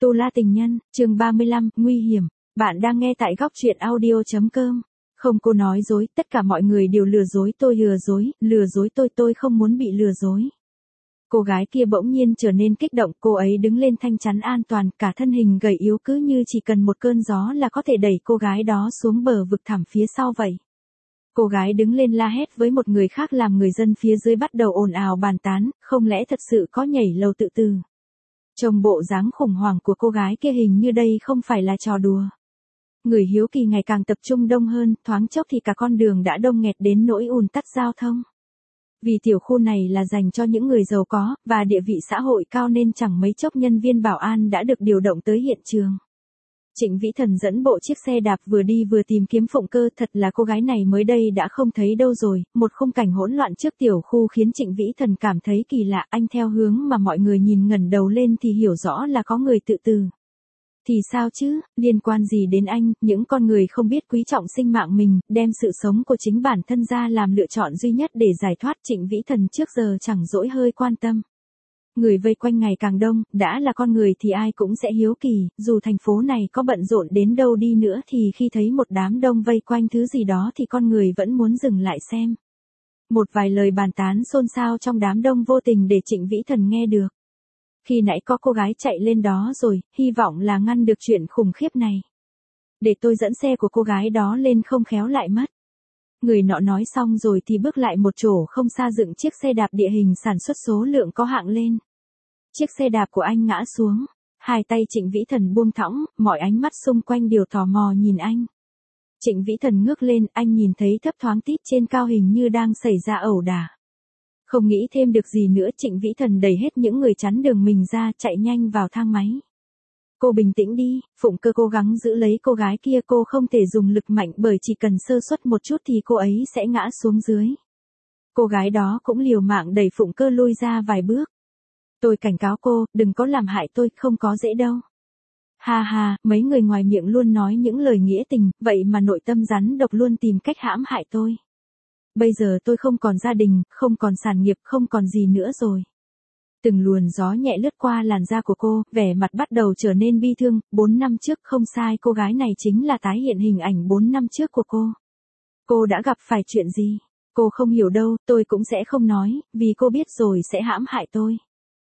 Tu La Tình Nhân, chương 35, nguy hiểm. Bạn đang nghe tại góc truyện audio.com. Không, cô nói dối, tất cả mọi người đều lừa dối tôi, lừa dối tôi không muốn bị lừa dối. Cô gái kia bỗng nhiên trở nên kích động, cô ấy đứng lên thanh chắn an toàn, cả thân hình gầy yếu cứ như chỉ cần một cơn gió là có thể đẩy cô gái đó xuống bờ vực thẳm phía sau vậy. Cô gái đứng lên la hét với một người khác làm người dân phía dưới bắt đầu ồn ào bàn tán, không lẽ thật sự có nhảy lầu tự tử. Trông bộ dáng khủng hoảng của cô gái kia hình như đây không phải là trò đùa. Người hiếu kỳ ngày càng tập trung đông hơn, thoáng chốc thì cả con đường đã đông nghẹt đến nỗi ùn tắc giao thông. Vì tiểu khu này là dành cho những người giàu có, và địa vị xã hội cao nên chẳng mấy chốc nhân viên bảo an đã được điều động tới hiện trường. Trịnh Vĩ Thần dẫn bộ chiếc xe đạp vừa đi vừa tìm kiếm Phụng Cơ, thật là cô gái này mới đây đã không thấy đâu rồi, một khung cảnh hỗn loạn trước tiểu khu khiến Trịnh Vĩ Thần cảm thấy kỳ lạ, anh theo hướng mà mọi người nhìn ngẩng đầu lên thì hiểu rõ là có người tự tử. Thì sao chứ, liên quan gì đến anh, những con người không biết quý trọng sinh mạng mình, đem sự sống của chính bản thân ra làm lựa chọn duy nhất để giải thoát. Trịnh Vĩ Thần trước giờ chẳng dỗi hơi quan tâm. Người vây quanh ngày càng đông, đã là con người thì ai cũng sẽ hiếu kỳ, dù thành phố này có bận rộn đến đâu đi nữa thì khi thấy một đám đông vây quanh thứ gì đó thì con người vẫn muốn dừng lại xem. Một vài lời bàn tán xôn xao trong đám đông vô tình để Trịnh Vĩ Thần nghe được. Khi nãy có cô gái chạy lên đó rồi, hy vọng là ngăn được chuyện khủng khiếp này. Để tôi dẫn xe của cô gái đó lên, không khéo lại mất. Người nọ nói xong rồi thì bước lại một chỗ không xa dựng chiếc xe đạp địa hình sản xuất số lượng có hạng lên. Chiếc xe đạp của anh ngã xuống. Hai tay Trịnh Vĩ Thần buông thõng, mọi ánh mắt xung quanh đều tò mò nhìn anh. Trịnh Vĩ Thần ngước lên, anh nhìn thấy thấp thoáng tít trên cao hình như đang xảy ra ẩu đả. Không nghĩ thêm được gì nữa, Trịnh Vĩ Thần đẩy hết những người chắn đường mình ra, chạy nhanh vào thang máy. Cô bình tĩnh đi, Phụng Cơ cố gắng giữ lấy cô gái kia, cô không thể dùng lực mạnh bởi chỉ cần sơ suất một chút thì cô ấy sẽ ngã xuống dưới. Cô gái đó cũng liều mạng đẩy Phụng Cơ lui ra vài bước. Tôi cảnh cáo cô, đừng có làm hại tôi, không có dễ đâu. Ha ha, mấy người ngoài miệng luôn nói những lời nghĩa tình, vậy mà nội tâm rắn độc luôn tìm cách hãm hại tôi. Bây giờ tôi không còn gia đình, không còn sản nghiệp, không còn gì nữa rồi. Từng luồn gió nhẹ lướt qua làn da của cô, vẻ mặt bắt đầu trở nên bi thương. 4 năm trước, không sai, cô gái này chính là tái hiện hình ảnh 4 năm trước của cô. Cô đã gặp phải chuyện gì? Cô không hiểu đâu, tôi cũng sẽ không nói, vì cô biết rồi sẽ hãm hại tôi.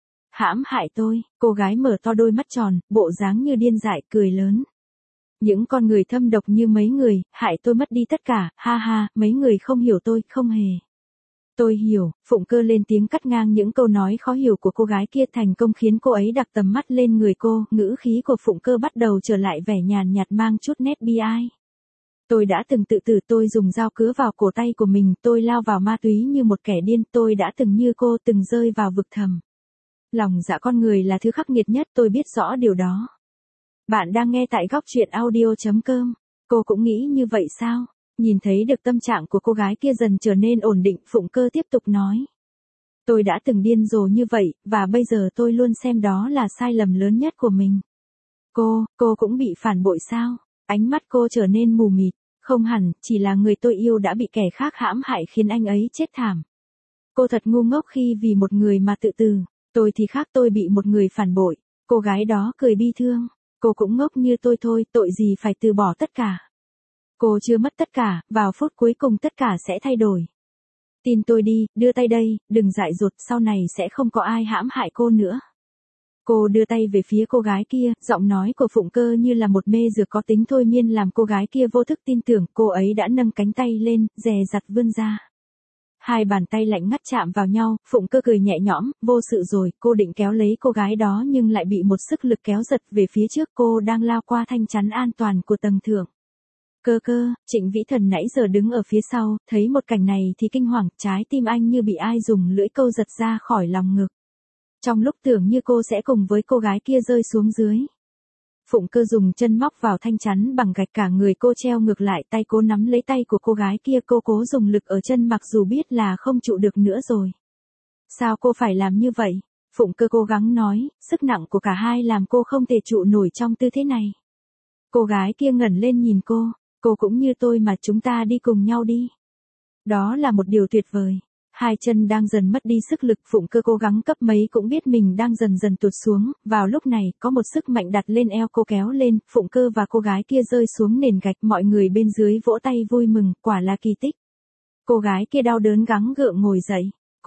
Hãm hại tôi? Cô gái mở to đôi mắt tròn, bộ dáng như điên dại, cười lớn. Những con người thâm độc như mấy người, hại tôi mất đi tất cả, ha ha, mấy người không hiểu tôi, không hề. Tôi hiểu, Phụng Cơ lên tiếng cắt ngang những câu nói khó hiểu của cô gái kia, thành công khiến cô ấy đặt tầm mắt lên người cô, ngữ khí của Phụng Cơ bắt đầu trở lại vẻ nhàn nhạt mang chút nét bi ai. Tôi đã từng tự tử, tôi dùng dao cứa vào cổ tay của mình, tôi lao vào ma túy như một kẻ điên, tôi đã từng như cô, từng rơi vào vực thẳm. Lòng dạ con người là thứ khắc nghiệt nhất, tôi biết rõ điều đó. Bạn đang nghe tại góc truyện audio.com. Cô cũng nghĩ như vậy sao? Nhìn thấy được tâm trạng của cô gái kia dần trở nên ổn định, Phụng Cơ tiếp tục nói. Tôi đã từng điên rồ như vậy, và bây giờ tôi luôn xem đó là sai lầm lớn nhất của mình. Cô cũng bị phản bội sao? Ánh mắt cô trở nên mù mịt. Không hẳn, chỉ là người tôi yêu đã bị kẻ khác hãm hại khiến anh ấy chết thảm. Cô thật ngu ngốc khi vì một người mà tự tử. Tôi thì khác, tôi bị một người phản bội. Cô gái đó cười bi thương. Cô cũng ngốc như tôi thôi, tội gì phải từ bỏ tất cả. Cô chưa mất tất cả, vào phút cuối cùng tất cả sẽ thay đổi. Tin tôi đi, đưa tay đây, đừng dại dột, sau này sẽ không có ai hãm hại cô nữa. Cô đưa tay về phía cô gái kia, giọng nói của Phụng Cơ như là một mê dược có tính thôi miên làm cô gái kia vô thức tin tưởng. Cô ấy đã nâng cánh tay lên, dè dặt vươn ra. Hai bàn tay lạnh ngắt chạm vào nhau, Phụng Cơ cười nhẹ nhõm, vô sự rồi. Cô định kéo lấy cô gái đó nhưng lại bị một sức lực kéo giật về phía trước. Cô đang lao qua thanh chắn an toàn của tầng thượng. Cơ, Trịnh Vĩ Thần nãy giờ đứng ở phía sau, thấy một cảnh này thì kinh hoàng, trái tim anh như bị ai dùng lưỡi câu giật ra khỏi lòng ngực. Trong lúc tưởng như cô sẽ cùng với cô gái kia rơi xuống dưới. Phụng Cơ dùng chân móc vào thanh chắn bằng gạch, cả người cô treo ngược lại, tay cô nắm lấy tay của cô gái kia, cô cố dùng lực ở chân mặc dù biết là không trụ được nữa rồi. Sao cô phải làm như vậy? Phụng Cơ cố gắng nói, sức nặng của cả hai làm cô không thể trụ nổi trong tư thế này. Cô gái kia ngẩng lên nhìn cô cũng như tôi mà, chúng ta đi cùng nhau đi. Đó là một điều tuyệt vời. hai chân đang dần mất đi sức lực, Phụng Cơ cố gắng cấp mấy cũng biết mình đang dần dần tụt xuống, vào lúc này, có một sức mạnh đặt lên eo cô kéo lên, Phụng Cơ và cô gái kia rơi xuống nền gạch, mọi người bên dưới vỗ tay vui mừng, quả là kỳ tích. Cô gái kia đau đớn gắng gượng ngồi dậy.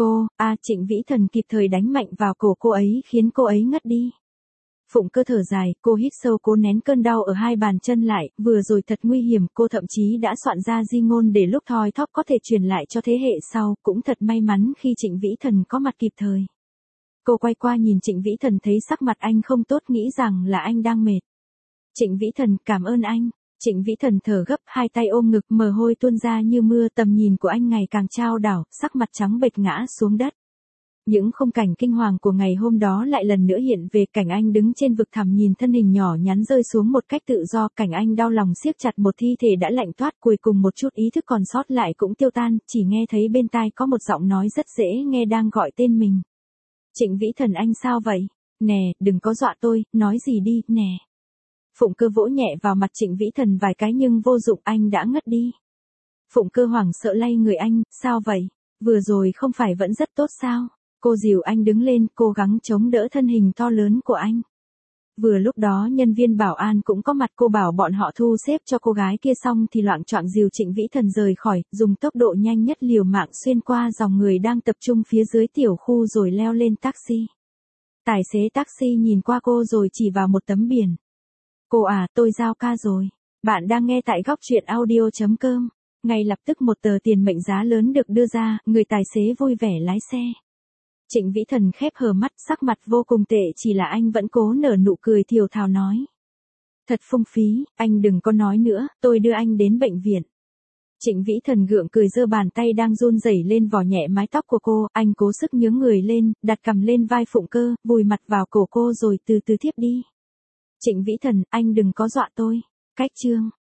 Trịnh Vĩ Thần kịp thời đánh mạnh vào cổ cô ấy khiến cô ấy ngất đi. Phụng Cơ thở dài, cô hít sâu cố nén cơn đau ở hai bàn chân lại, vừa rồi thật nguy hiểm, cô thậm chí đã soạn ra di ngôn để lúc thoi thóp có thể truyền lại cho thế hệ sau, cũng thật may mắn khi Trịnh Vĩ Thần có mặt kịp thời. Cô quay qua nhìn Trịnh Vĩ Thần thấy sắc mặt anh không tốt, nghĩ rằng là anh đang mệt. Trịnh Vĩ Thần, cảm ơn anh. Trịnh Vĩ Thần thở gấp, hai tay ôm ngực, mồ hôi tuôn ra như mưa, tầm nhìn của anh ngày càng chao đảo, sắc mặt trắng bệch ngã xuống đất. Những khung cảnh kinh hoàng của ngày hôm đó lại lần nữa hiện về, cảnh anh đứng trên vực thẳm nhìn thân hình nhỏ nhắn rơi xuống một cách tự do, cảnh anh đau lòng siết chặt một thi thể đã lạnh toát, cuối cùng một chút ý thức còn sót lại cũng tiêu tan, chỉ nghe thấy bên tai có một giọng nói rất dễ nghe đang gọi tên mình. Trịnh Vĩ Thần, anh sao vậy? Nè, đừng có dọa tôi, nói gì đi, nè. Phụng Cơ vỗ nhẹ vào mặt Trịnh Vĩ Thần vài cái nhưng vô dụng, anh đã ngất đi. Phụng Cơ hoảng sợ lay người anh, sao vậy? Vừa rồi không phải vẫn rất tốt sao? Cô dìu anh đứng lên, cố gắng chống đỡ thân hình to lớn của anh. Vừa lúc đó nhân viên bảo an cũng có mặt, cô bảo bọn họ thu xếp cho cô gái kia xong thì loạng choạng dìu Trịnh Vĩ Thần rời khỏi, dùng tốc độ nhanh nhất liều mạng xuyên qua dòng người đang tập trung phía dưới tiểu khu rồi leo lên taxi. Tài xế taxi nhìn qua cô rồi chỉ vào một tấm biển. Cô à, tôi giao ca rồi. Bạn đang nghe tại góc truyện audio.com. Ngay lập tức một tờ tiền mệnh giá lớn được đưa ra, người tài xế vui vẻ lái xe. Trịnh Vĩ Thần khép hờ mắt, sắc mặt vô cùng tệ, chỉ là anh vẫn cố nở nụ cười thều thào nói. Thật phung phí, anh đừng có nói nữa, tôi đưa anh đến bệnh viện. Trịnh Vĩ Thần gượng cười giơ bàn tay đang run rẩy lên vò nhẹ mái tóc của cô, anh cố sức nhướng người lên, đặt cằm lên vai Phụng Cơ, vùi mặt vào cổ cô rồi từ từ thiếp đi. Trịnh Vĩ Thần, anh đừng có dọa tôi. Cách chương